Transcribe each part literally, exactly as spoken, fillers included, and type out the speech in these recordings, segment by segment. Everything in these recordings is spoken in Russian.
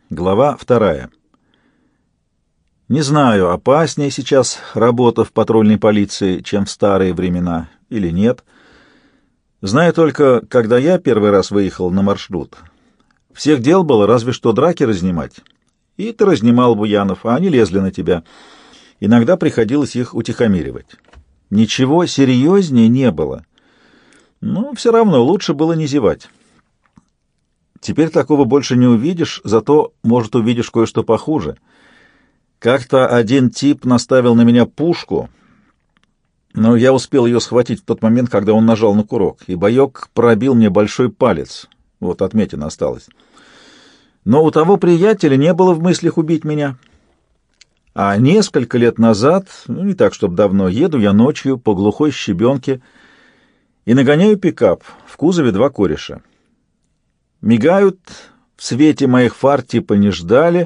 Глава вторая. Не знаю, опаснее сейчас работа в патрульной полиции, чем в старые времена, или нет. Знаю только, когда я первый раз выехал на маршрут, всех дел было разве что драки разнимать. И ты разнимал буянов, а они лезли на тебя. Иногда приходилось их утихомиривать. Ничего серьезнее не было. Но все равно лучше было не зевать. Теперь такого больше не увидишь, зато, может, увидишь кое-что похуже. Как-то один тип наставил на меня пушку, но я успел ее схватить в тот момент, когда он нажал на курок, и боек пробил мне большой палец. Вот отметина осталась. Но у того приятеля не было в мыслях убить меня. А несколько лет назад, ну не так, чтобы давно, еду я ночью по глухой щебенке и нагоняю пикап, в кузове два кореша. Мигают, в свете моих фар типа не ждали.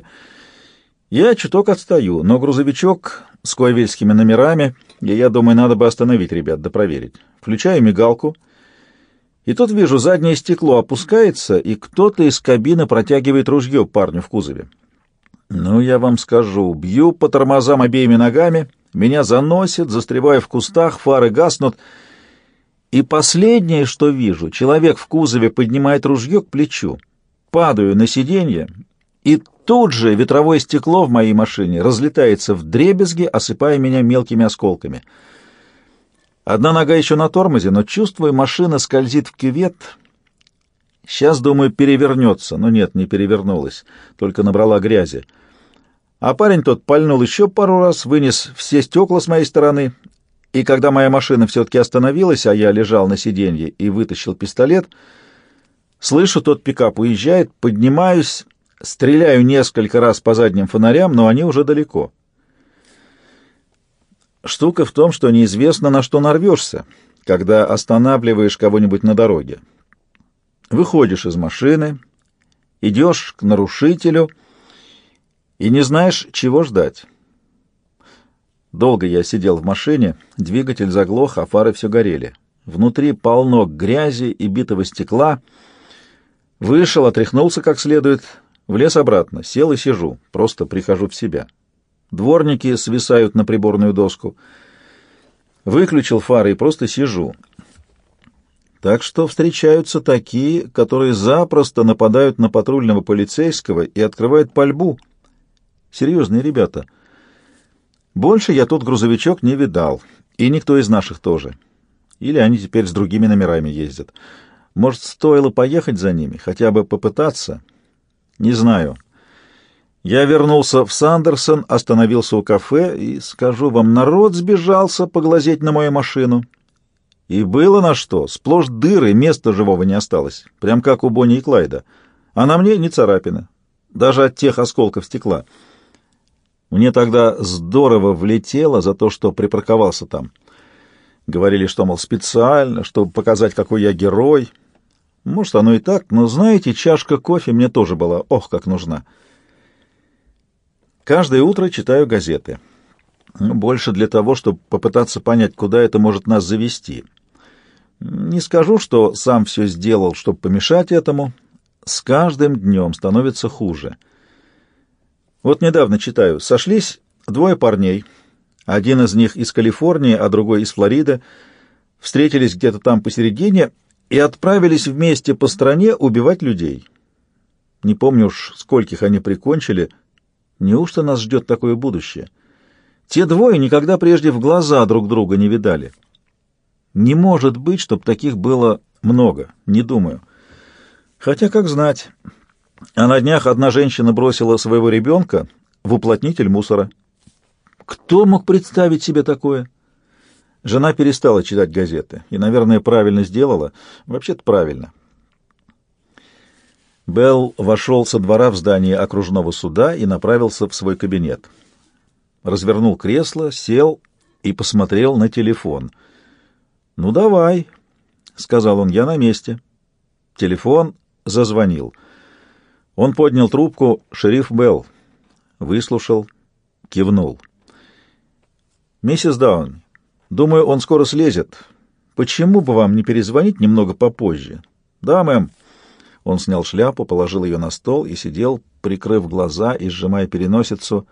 Я чуток отстаю, но грузовичок с койвельскими номерами, и я думаю, надо бы остановить ребят, да проверить. Включаю мигалку, и тут вижу, заднее стекло опускается, и кто-то из кабины протягивает ружье парню в кузове. Ну, я вам скажу, бью по тормозам обеими ногами, меня заносит, застреваю в кустах, фары гаснут. И последнее, что вижу, человек в кузове поднимает ружье к плечу. Падаю на сиденье, и тут же ветровое стекло в моей машине разлетается вдребезги, осыпая меня мелкими осколками. Одна нога еще на тормозе, но чувствую, машина скользит в кювет. Сейчас, думаю, перевернется, но нет, не перевернулась, только набрала грязи. А парень тот пальнул еще пару раз, вынес все стекла с моей стороны. И когда моя машина все-таки остановилась, а я лежал на сиденье и вытащил пистолет, слышу, тот пикап уезжает, поднимаюсь, стреляю несколько раз по задним фонарям, но они уже далеко. Штука в том, что неизвестно, на что нарвешься, когда останавливаешь кого-нибудь на дороге. Выходишь из машины, идешь к нарушителю и не знаешь, чего ждать. Долго я сидел в машине, двигатель заглох, а фары все горели. Внутри полно грязи и битого стекла. Вышел, отряхнулся как следует, влез обратно, сел и сижу, просто прихожу в себя. Дворники свисают на приборную доску. Выключил фары и просто сижу. Так что встречаются такие, которые запросто нападают на патрульного полицейского и открывают пальбу. Серьезные ребята. Больше я тут грузовичок не видал, и никто из наших тоже. Или они теперь с другими номерами ездят. Может, стоило поехать за ними, хотя бы попытаться? Не знаю. Я вернулся в Сандерсон, остановился у кафе, и, скажу вам, народ сбежался поглазеть на мою машину. И было на что. Сплошь дыры, места живого не осталось. Прям как у Бонни и Клайда. А на мне не царапины. Даже от тех осколков стекла. Мне тогда здорово влетело за то, что припарковался там. Говорили, что, мол, специально, чтобы показать, какой я герой. Может, оно и так, но, знаете, чашка кофе мне тоже была, ох, как нужна. Каждое утро читаю газеты. Больше для того, чтобы попытаться понять, куда это может нас завести. Не скажу, что сам все сделал, чтобы помешать этому. С каждым днем становится хуже. Вот недавно читаю. Сошлись двое парней. Один из них из Калифорнии, а другой из Флориды. Встретились где-то там посередине и отправились вместе по стране убивать людей. Не помню уж, скольких они прикончили. Неужто нас ждет такое будущее? Те двое никогда прежде в глаза друг друга не видали. Не может быть, чтобы таких было много. Не думаю. Хотя, как знать... А на днях одна женщина бросила своего ребенка в уплотнитель мусора. Кто мог представить себе такое? Жена перестала читать газеты и, наверное, правильно сделала. Вообще-то правильно. Белл вошел со двора в здание окружного суда и направился в свой кабинет. Развернул кресло, сел и посмотрел на телефон. «Ну, давай», — сказал он, — «я на месте». Телефон зазвонил. Он поднял трубку. «Шериф Белл». Выслушал, кивнул. «Миссис Даун, думаю, он скоро слезет. Почему бы вам не перезвонить немного попозже?» «Да, мэм». Он снял шляпу, положил ее на стол и сидел, прикрыв глаза и сжимая переносицу.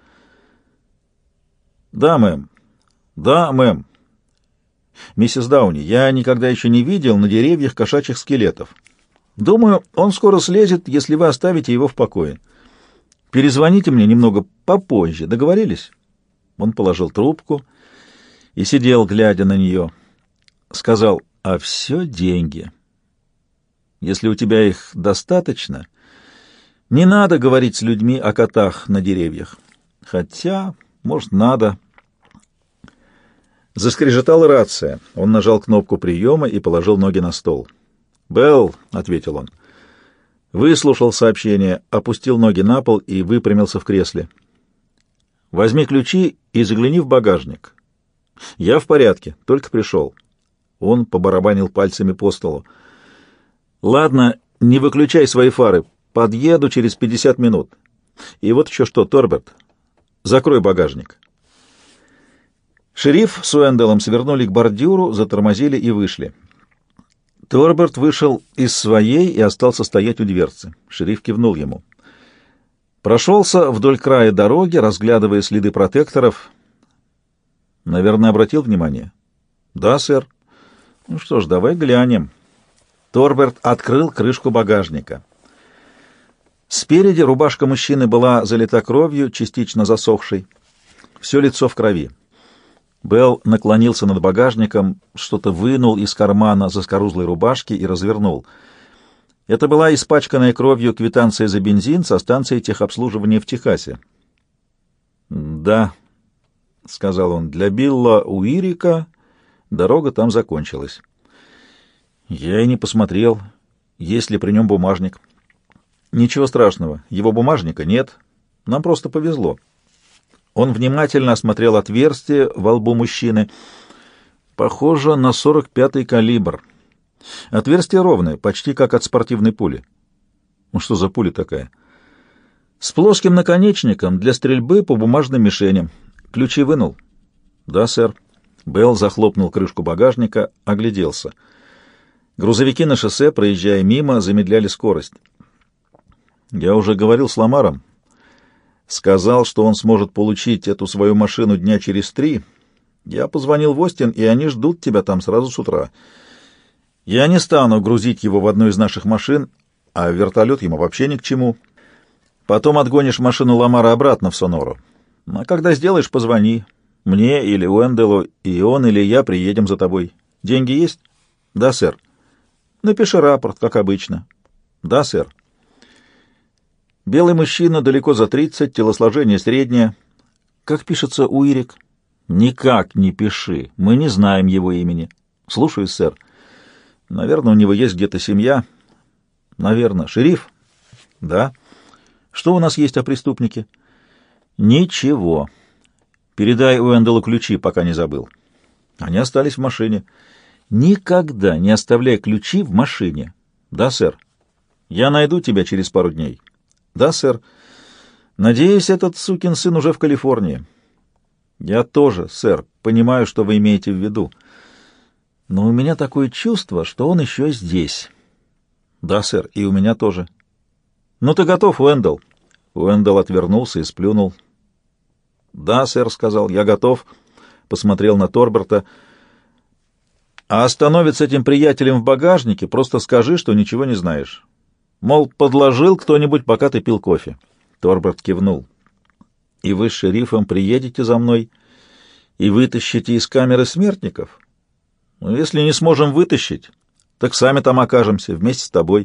«Да, мэм. Да, мэм. Миссис Дауни, я никогда еще не видел на деревьях кошачьих скелетов. Думаю, он скоро слезет, если вы оставите его в покое. Перезвоните мне немного попозже. Договорились?» Он положил трубку и сидел, глядя на нее. Сказал: «А все деньги. Если у тебя их достаточно, не надо говорить с людьми о котах на деревьях. Хотя, может, надо». Заскрежетала рация. Он нажал кнопку приема и положил ноги на стол. «Белл», — ответил он. Выслушал сообщение, опустил ноги на пол и выпрямился в кресле. «Возьми ключи и загляни в багажник. Я в порядке, только пришел». Он побарабанил пальцами по столу. «Ладно, не выключай свои фары. Подъеду через пятьдесят минут. И вот еще что, Торберт, закрой багажник». Шериф с Уэнделом свернули к бордюру, затормозили и вышли. Торберт вышел из своей и остался стоять у дверцы. Шериф кивнул ему. Прошелся вдоль края дороги, разглядывая следы протекторов. «Наверное, обратил внимание?» «Да, сэр». «Ну что ж, давай глянем». Торберт открыл крышку багажника. Спереди рубашка мужчины была залита кровью, частично засохшей. Все лицо в крови. Белл наклонился над багажником, что-то вынул из кармана заскорузлой рубашки и развернул. Это была испачканная кровью квитанция за бензин со станции техобслуживания в Техасе. «Да», — сказал он, — «для Билла Уирика дорога там закончилась». «Я и не посмотрел, есть ли при нем бумажник». «Ничего страшного, его бумажника нет, нам просто повезло». Он внимательно осмотрел отверстие во лбу мужчины. Похоже на сорок пятый калибр. Отверстие ровное, почти как от спортивной пули. Ну что за пуля такая? С плоским наконечником для стрельбы по бумажным мишеням. Ключи вынул? Да, сэр. Белл захлопнул крышку багажника, огляделся. Грузовики на шоссе, проезжая мимо, замедляли скорость. Я уже говорил с Ламаром. Сказал, что он сможет получить эту свою машину дня через три. Я позвонил в Остин, и они ждут тебя там сразу с утра. Я не стану грузить его в одну из наших машин, а вертолет ему вообще ни к чему. Потом отгонишь машину Ламара обратно в Сонору. А когда сделаешь, позвони. Мне или Уэнделу, и он или я приедем за тобой. Деньги есть? Да, сэр. Напиши рапорт, как обычно. Да, сэр. Белый мужчина, далеко за тридцать, телосложение среднее. Как пишется Уирик? Никак не пиши. Мы не знаем его имени. Слушаюсь, сэр. Наверное, у него есть где-то семья. Наверное. Шериф? Да. Что у нас есть о преступнике? Ничего. Передай Уэнделу ключи, пока не забыл. Они остались в машине. Никогда не оставляй ключи в машине. Да, сэр. Я найду тебя через пару дней. Да, сэр. Надеюсь, этот сукин сын уже в Калифорнии. Я тоже, сэр, понимаю, что вы имеете в виду. Но у меня такое чувство, что он еще здесь. Да, сэр, и у меня тоже. Ну, ты готов, Уэндел? Уэндел отвернулся и сплюнул. Да, сэр, сказал, я готов. Посмотрел на Торберта. А остановить с этим приятелем в багажнике, просто скажи, что ничего не знаешь. Мол, подложил кто-нибудь, пока ты пил кофе. Торберт кивнул. И вы с шерифом приедете за мной и вытащите из камеры смертников? Ну, если не сможем вытащить, так сами там окажемся, вместе с тобой.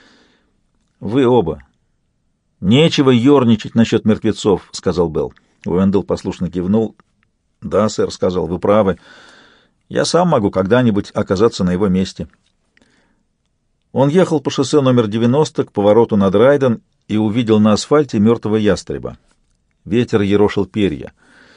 Вы оба. Нечего ерничать насчет мертвецов, сказал Белл. Уэндел послушно кивнул. Да, сэр, сказал, вы правы. Я сам могу когда-нибудь оказаться на его месте. Он ехал по шоссе номер девяносто к повороту над Райден и увидел на асфальте мертвого ястреба. Ветер ерошил перья.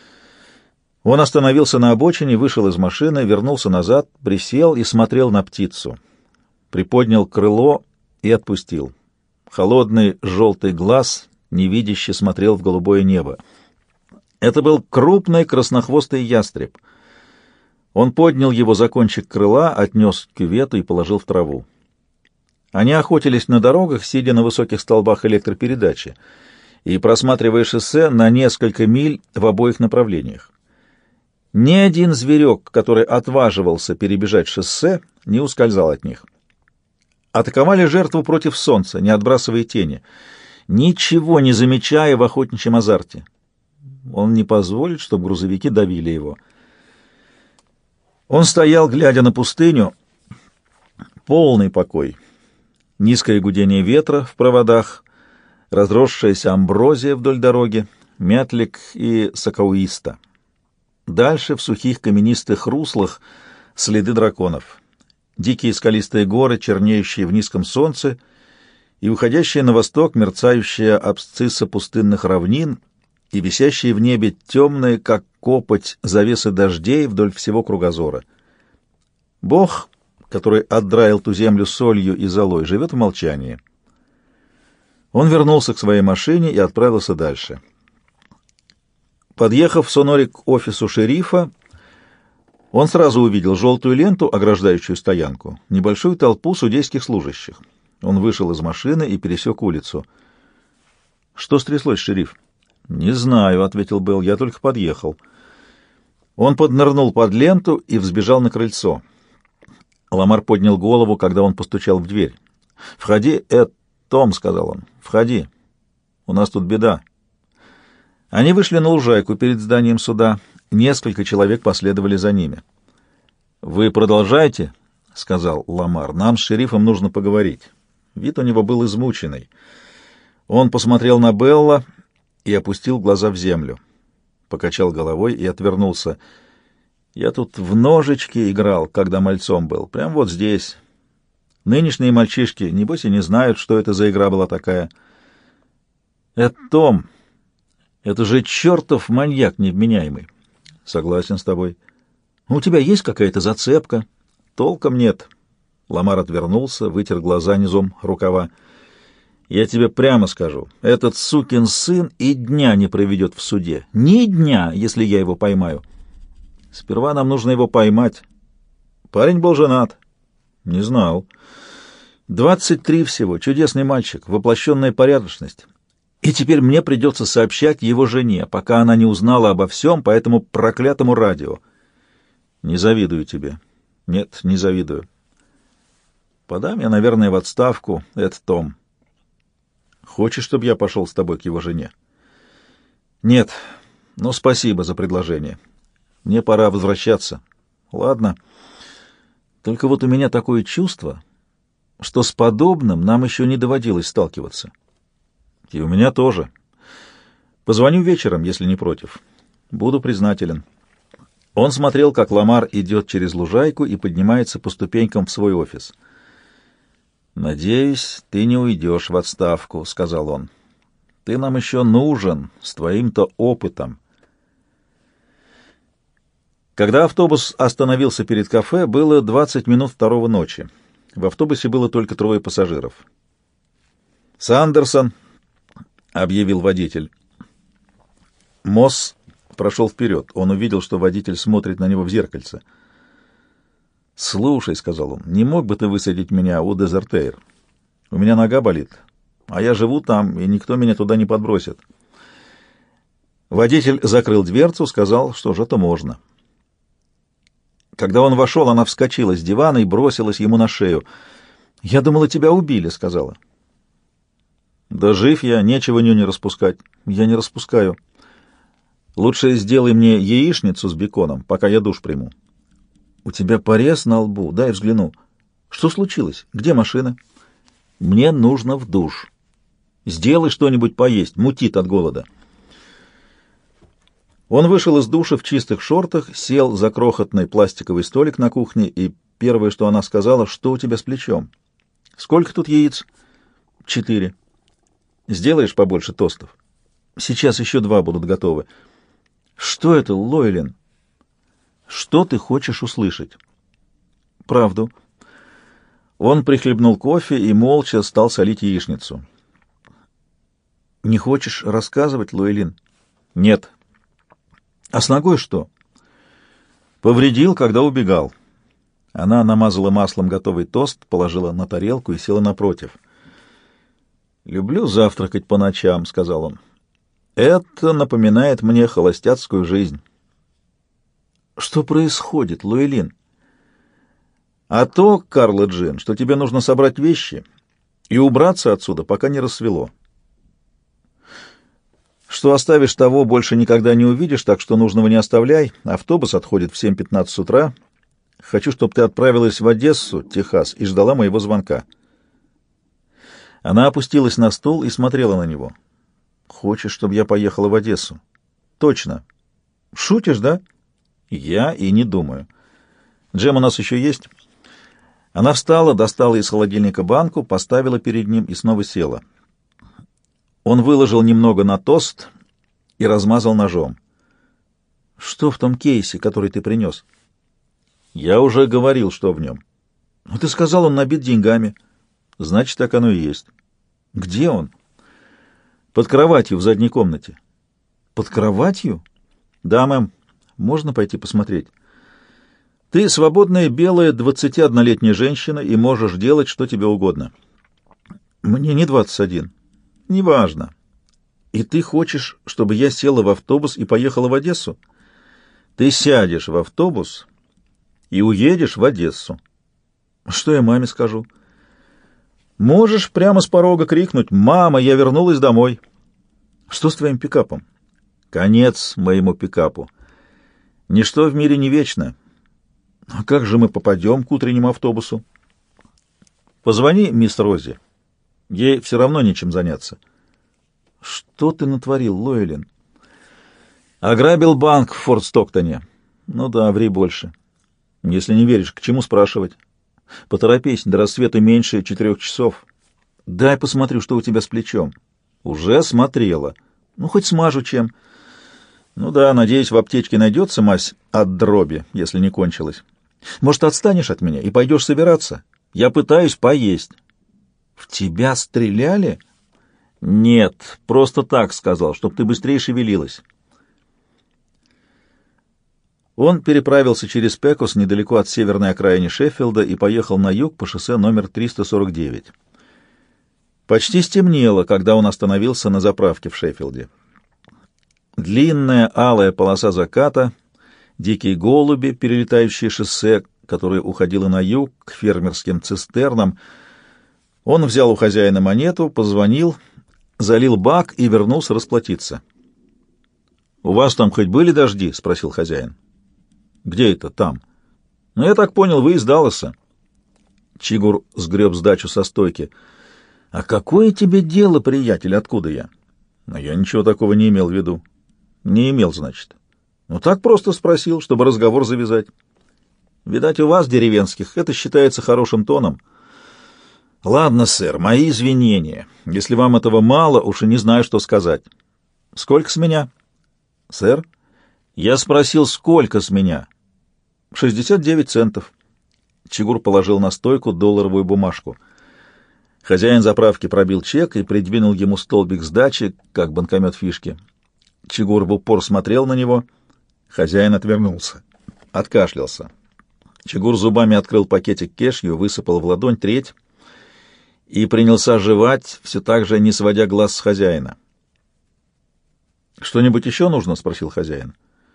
Он остановился на обочине, вышел из машины, вернулся назад, присел и смотрел на птицу. Приподнял крыло и отпустил. Холодный желтый глаз невидяще смотрел в голубое небо. Это был крупный краснохвостый ястреб. Он поднял его за кончик крыла, отнес к кювету и положил в траву. Они охотились на дорогах, сидя на высоких столбах электропередачи и просматривая шоссе на несколько миль в обоих направлениях. Ни один зверек, который отваживался перебежать шоссе, не ускользал от них. Атаковали жертву против солнца, не отбрасывая тени, ничего не замечая в охотничьем азарте. Он не позволит, чтобы грузовики давили его. Он стоял, глядя на пустыню. Полный покой. Низкое гудение ветра в проводах, разросшаяся амброзия вдоль дороги, мятлик и сакауиста. Дальше в сухих каменистых руслах следы драконов. Дикие скалистые горы, чернеющие в низком солнце, и уходящие на восток мерцающие абсцисса пустынных равнин и висящие в небе темные, как копоть, завесы дождей вдоль всего кругозора. Бог, который отдраил ту землю солью и золой, живет в молчании. Он вернулся к своей машине и отправился дальше. Подъехав в Соноре к офису шерифа, он сразу увидел желтую ленту, ограждающую стоянку, небольшую толпу судейских служащих. Он вышел из машины и пересек улицу. «Что стряслось, шериф?» «Не знаю», — ответил Белл, — «я только подъехал». Он поднырнул под ленту и взбежал на крыльцо. Ламар поднял голову, когда он постучал в дверь. «Входи, Эд, Том», — сказал он, — «входи. У нас тут беда». Они вышли на лужайку перед зданием суда. Несколько человек последовали за ними. «Вы продолжаете?» — сказал Ламар. «Нам с шерифом нужно поговорить». Вид у него был измученный. Он посмотрел на Белла и опустил глаза в землю. Покачал головой и отвернулся. «Я тут в ножички играл, когда мальцом был. Прямо вот здесь. Нынешние мальчишки, небось, и не знают, что это за игра была такая». «Это Том. Это же чертов маньяк невменяемый». «Согласен с тобой. У тебя есть какая-то зацепка?» «Толком нет». Ламар отвернулся, вытер глаза низом рукава. «Я тебе прямо скажу, этот сукин сын и дня не проведет в суде. Ни дня, если я его поймаю. Сперва нам нужно его поймать. Парень был женат». «Не знал». «Двадцать три всего, чудесный мальчик, воплощенная порядочность. И теперь мне придется сообщать его жене, пока она не узнала обо всем по этому проклятому радио». «Не завидую тебе». «Нет, не завидую». «Подам я, наверное, в отставку, это Том». «Хочешь, чтобы я пошел с тобой к его жене?» «Нет, но спасибо за предложение. Мне пора возвращаться». «Ладно. Только вот у меня такое чувство, что с подобным нам еще не доводилось сталкиваться». «И у меня тоже. Позвоню вечером, если не против. Буду признателен». Он смотрел, как Ламар идет через лужайку и поднимается по ступенькам в свой офис. «Надеюсь, ты не уйдешь в отставку», — сказал он. «Ты нам еще нужен с твоим-то опытом». Когда автобус остановился перед кафе, было двадцать минут второго ночи. В автобусе было только трое пассажиров. «Сандерсон», — объявил водитель. Мосс прошел вперед. Он увидел, что водитель смотрит на него в зеркальце. «Слушай», — сказал он, — «не мог бы ты высадить меня у Дезертейр? У меня нога болит, а я живу там, и никто меня туда не подбросит». Водитель закрыл дверцу, сказал, что же это можно. Когда он вошел, она вскочила с дивана и бросилась ему на шею. «Я думала, тебя убили», — сказала. «Да жив я, нечего нюни распускать». «Я не распускаю». «Лучше сделай мне яичницу с беконом, пока я душ приму». «У тебя порез на лбу, дай взгляну». «Что случилось? Где машина?» «Мне нужно в душ. Сделай что-нибудь поесть, мутит от голода». Он вышел из душа в чистых шортах, сел за крохотный пластиковый столик на кухне, и первое, что она сказала: «Что у тебя с плечом?» «Сколько тут яиц?» «Четыре». «Сделаешь побольше тостов?» «Сейчас еще два будут готовы». «Что это, Лойлен?» «Что ты хочешь услышать?» «Правду». Он прихлебнул кофе и молча стал солить яичницу. «Не хочешь рассказывать, Лойлин?» «Нет». «А с ногой что?» «Повредил, когда убегал». Она намазала маслом готовый тост, положила на тарелку и села напротив. «Люблю завтракать по ночам», — сказал он. «Это напоминает мне холостяцкую жизнь». «Что происходит, Луэлин?» «А то, Карла Джин, что тебе нужно собрать вещи и убраться отсюда, пока не рассвело. Что оставишь, того больше никогда не увидишь, так что нужного не оставляй. Автобус отходит в семь пятнадцать утра. Хочу, чтобы ты отправилась в Одессу, Техас, и ждала моего звонка». Она опустилась на стул и смотрела на него. «Хочешь, чтобы я поехала в Одессу?» «Точно». «Шутишь, да?» «Я и не думаю. Джем у нас еще есть?» Она встала, достала из холодильника банку, поставила перед ним и снова села. Он выложил немного на тост и размазал ножом. «Что в том кейсе, который ты принес?» «Я уже говорил, что в нем». «Но ты сказал, он набит деньгами». «Значит, так оно и есть». «Где он?» «Под кроватью в задней комнате». «Под кроватью?» «Да, мэм. Можно пойти посмотреть?» «Ты свободная белая двадцатиоднолетняя женщина и можешь делать, что тебе угодно». «Мне не двадцать один». «Неважно. И ты хочешь, чтобы я села в автобус и поехала в Одессу?» «Ты сядешь в автобус и уедешь в Одессу». «Что я маме скажу?» «Можешь прямо с порога крикнуть: «Мама, я вернулась домой!»» «Что с твоим пикапом?» «Конец моему пикапу. Ничто в мире не вечно. А как же мы попадем к утреннему автобусу?» «Позвони мисс Рози. Ей все равно нечем заняться». «Что ты натворил, Лоэлин?» «Ограбил банк в Форт Стоктоне». «Ну да, ври больше». «Если не веришь, к чему спрашивать?» «Поторопись, до рассвета меньше четырех часов». «Дай посмотрю, что у тебя с плечом». «Уже смотрела. Ну, хоть смажу чем». «Ну да, надеюсь, в аптечке найдется мазь от дроби, если не кончилась. Может, отстанешь от меня и пойдешь собираться? Я пытаюсь поесть». «В тебя стреляли?» «Нет, просто так сказал, чтобы ты быстрее шевелилась». Он переправился через Пекос недалеко от северной окраины Шеффилда и поехал на юг по шоссе номер триста сорок девять. Почти стемнело, когда он остановился на заправке в Шеффилде. Длинная алая полоса заката, дикие голуби, перелетающие шоссе, которое уходило на юг к фермерским цистернам. Он взял у хозяина монету, позвонил, залил бак и вернулся расплатиться. «У вас там хоть были дожди?» — спросил хозяин. «Где это там?» «Ну, я так понял, вы из Далласа». Чигур сгреб сдачу со стойки. «А какое тебе дело, приятель, откуда я?» «Но я ничего такого не имел в виду». «Не имел, значит?» «Ну, так просто спросил, чтобы разговор завязать». «Видать, у вас, деревенских, это считается хорошим тоном». «Ладно, сэр, мои извинения. Если вам этого мало, уж и не знаю, что сказать». «Сколько с меня?» «Сэр?» «Я спросил, сколько с меня?» «Шестьдесят девять центов». Чигур положил на стойку долларовую бумажку. Хозяин заправки пробил чек и придвинул ему столбик сдачи, как банкомет фишки. Чигур в упор смотрел на него. Хозяин отвернулся. Откашлялся. Чигур зубами открыл пакетик кешью, высыпал в ладонь треть и принялся жевать, все так же не сводя глаз с хозяина. «Что-нибудь еще нужно?» — спросил хозяин.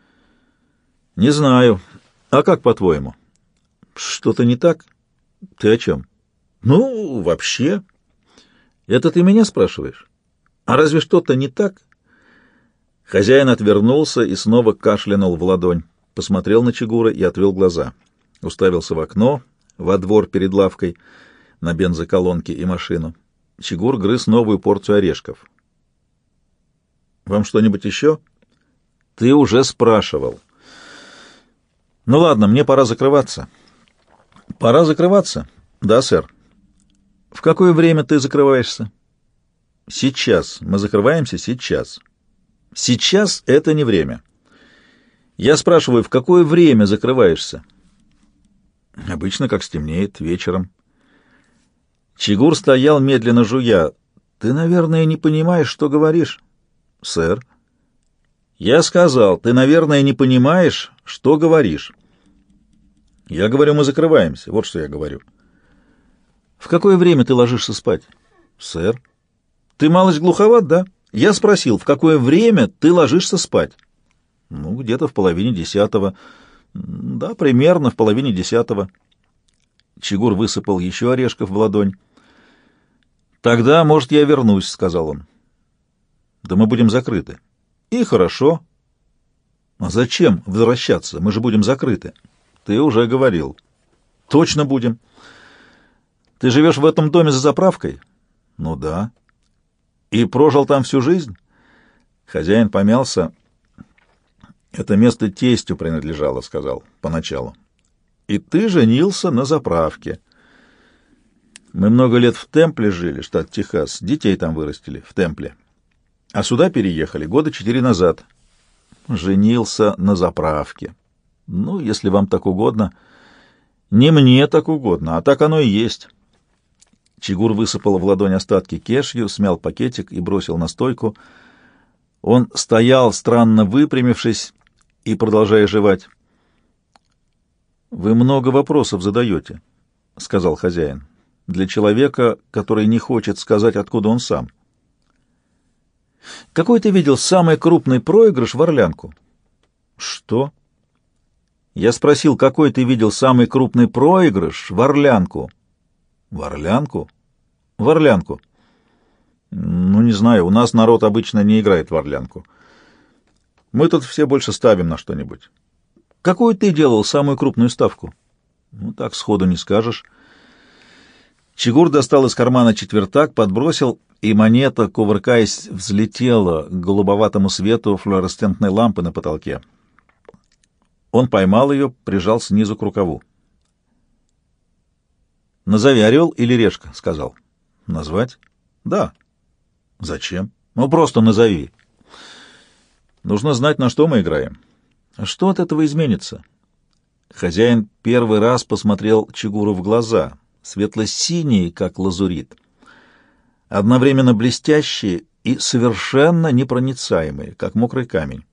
«Не знаю. А как, по-твоему?» «Что-то не так? Ты о чем?» «Ну, вообще. Это ты меня спрашиваешь? А разве что-то не так?» Хозяин отвернулся и снова кашлянул в ладонь, посмотрел на Чигура и отвел глаза. Уставился в окно, во двор перед лавкой, на бензоколонки и машину. Чигур грыз новую порцию орешков. «Вам что-нибудь еще?» «Ты уже спрашивал». «Ну ладно, мне пора закрываться». «Пора закрываться?» «Да, сэр». «В какое время ты закрываешься?» «Сейчас. Мы закрываемся сейчас». «Сейчас — это не время». «Я спрашиваю, в какое время закрываешься?» «Обычно, как стемнеет, вечером». Чигур стоял, медленно жуя. «Ты, наверное, не понимаешь, что говоришь?» «Сэр». «Я сказал, ты, наверное, не понимаешь, что говоришь». Я говорю, мы закрываемся. Вот что я говорю. В какое время ты ложишься спать? Сэр. Ты малость глуховат, да? Я спросил, в какое время ты ложишься спать? Ну, где-то в половине десятого. Да, примерно в половине десятого. Чигур высыпал еще орешков в ладонь. Тогда, может, я вернусь, сказал он. Да мы будем закрыты. И хорошо. А зачем возвращаться? Мы же будем закрыты. Ты уже говорил. Точно будем. Ты живешь в этом доме за заправкой? Ну да. И прожил там всю жизнь? Хозяин помялся. Это место тестю принадлежало, сказал поначалу. И ты женился на заправке. Мы много лет в Темпле жили, штат Техас. Детей там вырастили, в Темпле. А сюда переехали года четыре назад. Женился на заправке. Ну, если вам так угодно. Не мне так угодно, а так оно и есть. Чигур высыпал в ладонь остатки кешью, смял пакетик и бросил на стойку. Он стоял, странно выпрямившись и продолжая жевать. «Вы много вопросов задаете», — сказал хозяин, — «для человека, который не хочет сказать, откуда он сам». «Какой ты видел самый крупный проигрыш в Орлянку?» «Что?» «Я спросил, какой ты видел самый крупный проигрыш в Орлянку?» «В Орлянку?» «В Орлянку». «Ну, не знаю, у нас народ обычно не играет в Орлянку. Мы тут все больше ставим на что-нибудь». «Какую ты делал самую крупную ставку?» «Ну, так сходу не скажешь». Чигур достал из кармана четвертак, подбросил, и монета, кувыркаясь, взлетела к голубоватому свету флуоресцентной лампы на потолке. Он поймал ее, прижал снизу к рукаву. «Назови, орел или решка?» — сказал. «Назвать?» «Да». «Зачем?» «Ну, просто назови». «Нужно знать, на что мы играем». «А что от этого изменится?» Хозяин первый раз посмотрел Чигуру в глаза, светло-синие, как лазурит, одновременно блестящие и совершенно непроницаемые, как мокрый камень.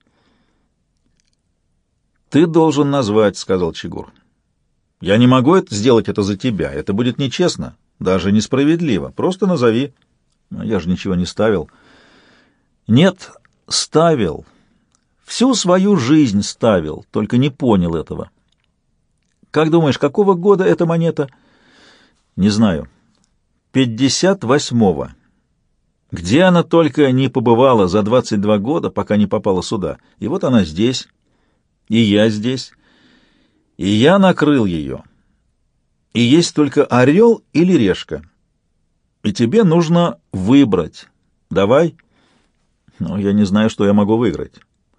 «Ты должен назвать», — сказал Чигур. «Я не могу это сделать это за тебя. Это будет нечестно, даже несправедливо. Просто назови». «Я же ничего не ставил». «Нет, ставил. Всю свою жизнь ставил, только не понял этого». «Как думаешь, какого года эта монета?» «Не знаю. пятьдесят восьмого. Где она только не побывала за двадцать два года, пока не попала сюда. И вот она здесь, и я здесь, и я накрыл ее. И есть только орел или решка. И тебе нужно выбрать. Давай». «Но я не знаю, что я могу выиграть».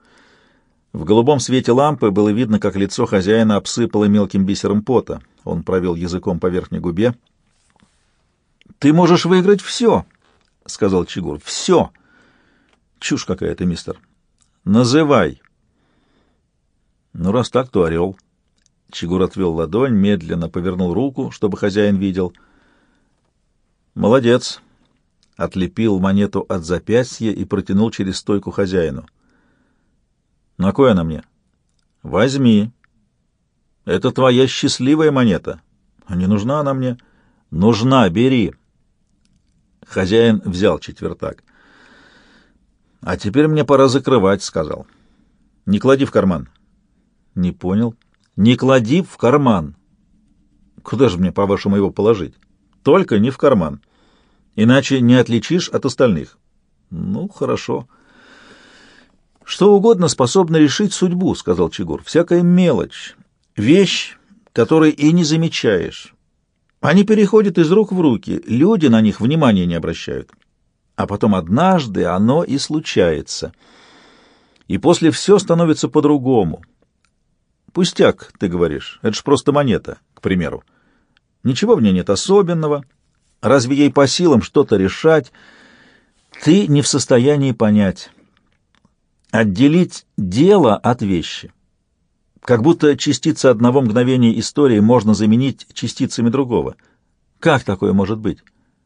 В голубом свете лампы было видно, как лицо хозяина обсыпало мелким бисером пота. Он провел языком по верхней губе. «Ты можешь выиграть все», — сказал Чигур. «Все». «Чушь какая-то, мистер». «Называй». «Ну, раз так, то орел». Чигур отвел ладонь, медленно повернул руку, чтобы хозяин видел. «Молодец». Отлепил монету от запястья и протянул через стойку хозяину. «На кой она мне?» «Возьми. Это твоя счастливая монета. А не нужна она мне?» «Нужна, бери». Хозяин взял четвертак. «А теперь мне пора закрывать», — сказал. «Не клади в карман». «Не понял». «Не клади в карман». «Куда же мне, по-вашему, его положить?» «Только не в карман. Иначе не отличишь от остальных». «Ну, хорошо». «Что угодно способно решить судьбу», — сказал Чигур. «Всякая мелочь, вещь, которой и не замечаешь. Они переходят из рук в руки, люди на них внимания не обращают. А потом однажды оно и случается. И после все становится по-другому. Пустяк, ты говоришь, это ж просто монета, к примеру. Ничего в ней нет особенного. Разве ей по силам что-то решать? Ты не в состоянии понять». Отделить дело от вещи. Как будто частицы одного мгновения истории можно заменить частицами другого. Как такое может быть?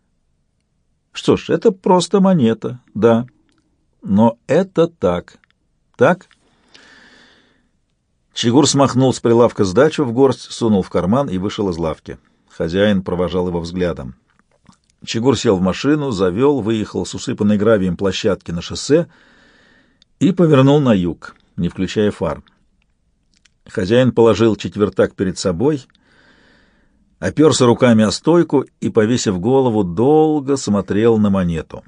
Что ж, это просто монета, да. Но это так. Так? Чигур смахнул с прилавка сдачу в горсть, сунул в карман и вышел из лавки. Хозяин провожал его взглядом. Чигур сел в машину, завел, выехал с усыпанной гравием площадки на шоссе и повернул на юг, не включая фар. Хозяин положил четвертак перед собой, оперся руками о стойку и, повесив голову, долго смотрел на монету.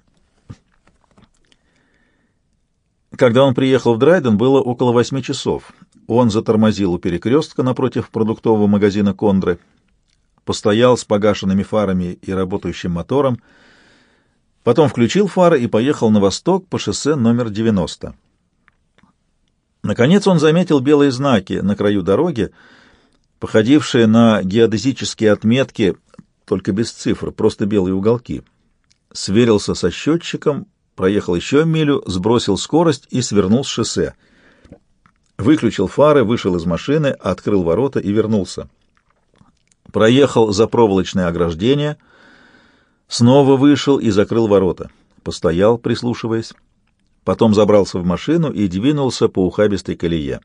Когда он приехал в Драйден, было около восьми часов. Он затормозил у перекрестка напротив продуктового магазина «Кондры», постоял с погашенными фарами и работающим мотором, потом включил фары и поехал на восток по шоссе номер девяносто. Наконец он заметил белые знаки на краю дороги, походившие на геодезические отметки, только без цифр, просто белые уголки. Сверился со счетчиком, проехал еще милю, сбросил скорость и свернул с шоссе. Выключил фары, вышел из машины, открыл ворота и вернулся. Проехал за проволочное ограждение, снова вышел и закрыл ворота. Постоял, прислушиваясь. Потом забрался в машину и двинулся по ухабистой колее.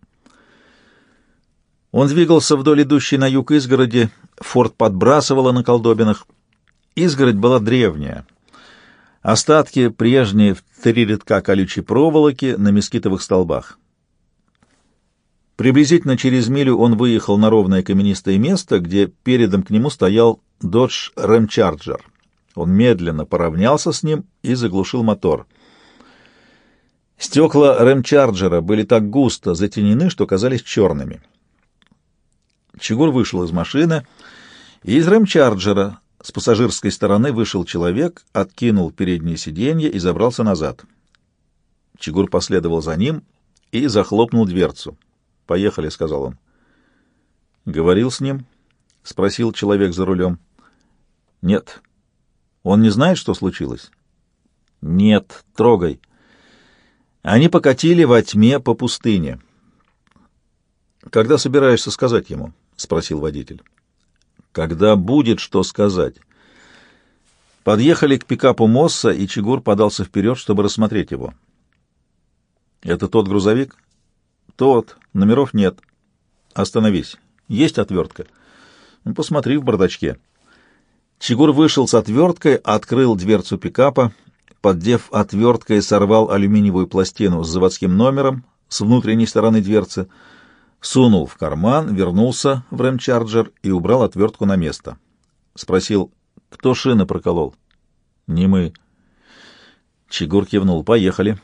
Он двигался вдоль идущей на юг изгороди, форт подбрасывало на колдобинах. Изгородь была древняя. Остатки прежние в три рядка колючей проволоки на мескитовых столбах. Приблизительно через милю он выехал на ровное каменистое место, где передом к нему стоял Dodge Ram Charger. Он медленно поравнялся с ним и заглушил мотор. Стекла Ram Charger были так густо затенены, что казались черными. Чигур вышел из машины, и из Ram Charger с пассажирской стороны вышел человек, откинул переднее сиденье и забрался назад. Чигур последовал за ним и захлопнул дверцу. «Поехали», — сказал он. «Говорил с ним?» — спросил человек за рулем. «Нет». «Он не знает, что случилось?» «Нет. Трогай». Они покатили во тьме по пустыне. «Когда собираешься сказать ему?» — спросил водитель. «Когда будет что сказать». Подъехали к пикапу Мосса, и Чигур подался вперед, чтобы рассмотреть его. «Это тот грузовик?» «Тот. Номеров нет». «Остановись. Есть отвертка?» «Ну, посмотри в бардачке». Чигур вышел с отверткой, открыл дверцу пикапа, поддев отверткой, сорвал алюминиевую пластину с заводским номером с внутренней стороны дверцы, сунул в карман, вернулся в Ram Charger и убрал отвертку на место. Спросил, кто шины проколол? «Не мы». Чигур кивнул. «Поехали».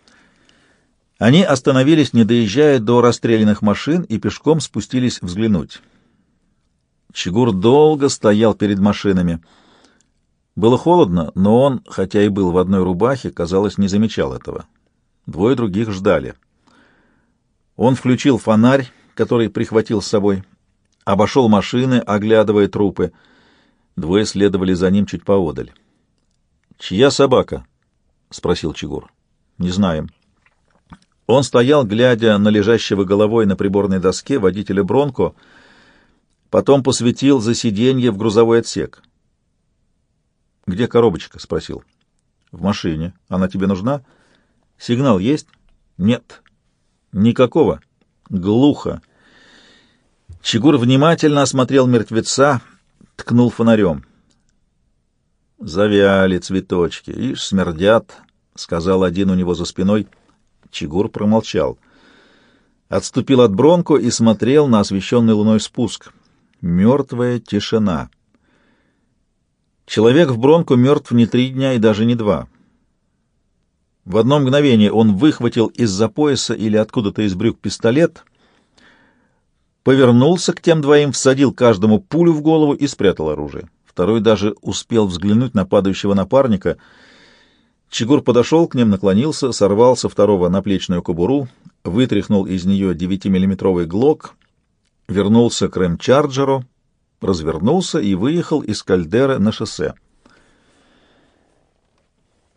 Они остановились, не доезжая до расстрелянных машин, и пешком спустились взглянуть. Чигур долго стоял перед машинами. Было холодно, но он, хотя и был в одной рубахе, казалось, не замечал этого. Двое других ждали. Он включил фонарь, который прихватил с собой, обошел машины, оглядывая трупы. Двое следовали за ним чуть поодаль. «Чья собака?» — спросил Чигур. «Не знаем». Он стоял, глядя на лежащего головой на приборной доске водителя Бронко, потом посветил за сиденье в грузовой отсек. «Где коробочка?» — спросил. «В машине. Она тебе нужна?» «Сигнал есть?» «Нет». «Никакого?» «Глухо». Чигур внимательно осмотрел мертвеца, ткнул фонарем. «Завяли цветочки, ишь, смердят», — сказал один у него за спиной. Чигур промолчал. Отступил от Бронко и смотрел на освещенный луной спуск. Мертвая тишина. Человек в Бронко мертв не три дня и даже не два. В одно мгновение он выхватил из-за пояса или откуда-то из брюк пистолет, повернулся к тем двоим, всадил каждому пулю в голову и спрятал оружие. Второй даже успел взглянуть на падающего напарника. Чигур подошел к ним, наклонился, сорвал со второго наплечную кобуру, вытряхнул из нее девятимиллиметровый глок, вернулся к Рэм-Чарджеру, развернулся и выехал из Кальдеры на шоссе.